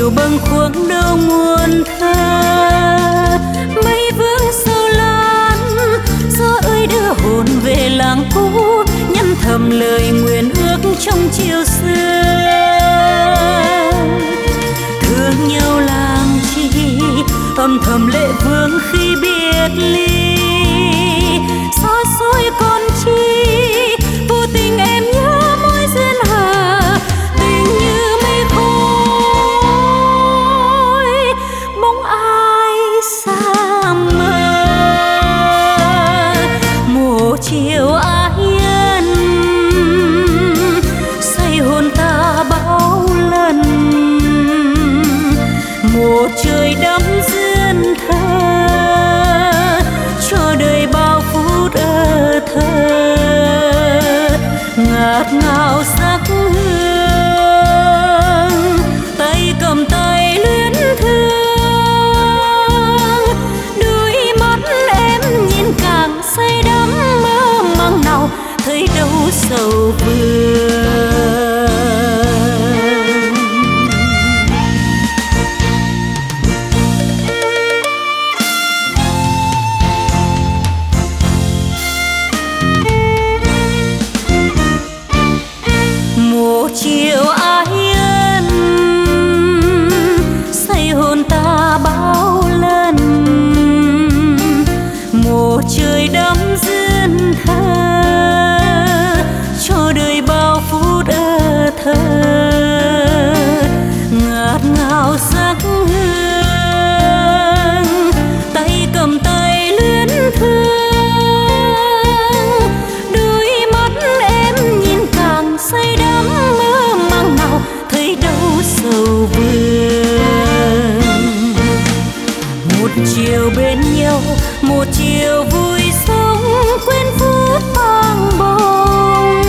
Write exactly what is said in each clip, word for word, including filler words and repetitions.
chiều bâng khuâng đâu muôn thơ. Mây vương sầu lan gió ơi đưa hồn về làng cũ, nhắn thầm lời nguyện ước trong chiều xưa. Thương nhau làm chi âm thầm lệ vương khi biệt ly, xa xôi còn chi vô tình em nhớ mối duyên hà. Tình như mây khói bóng ai xa mờ, một chiều ái ân say hồn ta bao lần. Một trời đắm duyên thơ cho đời bao phút ơ thơ, ngạt ngào sắc hương tay cầm tay luyến thương. Đôi mắt em nhìn càng say đắm mơ màng nào thấy đâu sầu vương. Chiều ái ân say hồn ta bao lần. Một trời đắm duyên thơ cho đời bao phút ơ thơ, ngạt ngào sắc hương tay cầm tay luyến thương. Đôi mắt em nhìn càng say đắm thấy đâu sầu vương. Một chiều bên nhau, một chiều vui sống quên phút bàng bồng.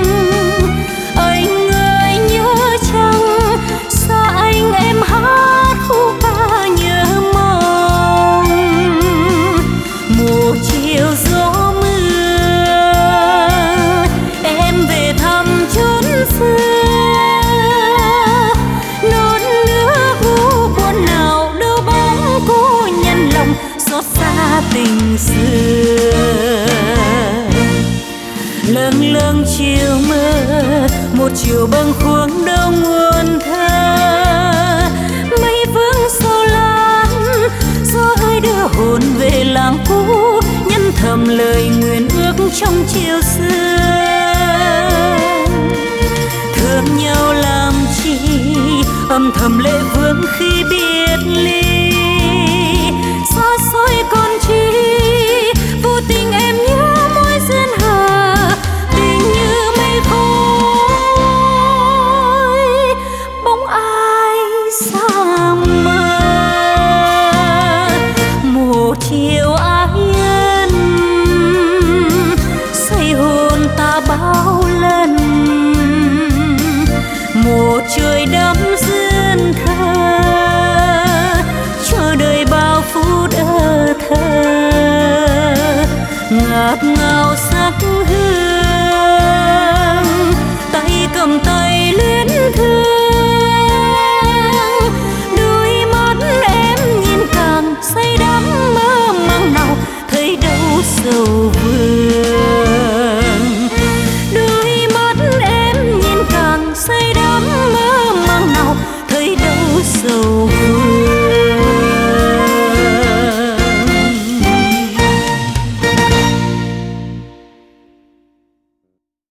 Anh ơi nhớ chăng xa anh em hát khúc ca nhớ mong. Một chiều gió mưa em về thăm chốn xưa, xót xa tình xưa. Lâng lâng chiều mơ, một chiều bâng khuâng đâu muôn thơ. Mây vương sầu lan gió ơi đưa hồn về làng cũ, nhắn thầm lời nguyện ước trong chiều xưa. Thương nhau làm chi âm thầm lệ vương khi biệt ly, xa xôi còn chi vô tình em nhớ mối duyên hà. Tình như mây khói bóng ai xa mờ, một chiều ái ân say hồn ta bao lần. Một trời đắm duyên thơ cho đời bao phút ơ thơ, ngạt ngào.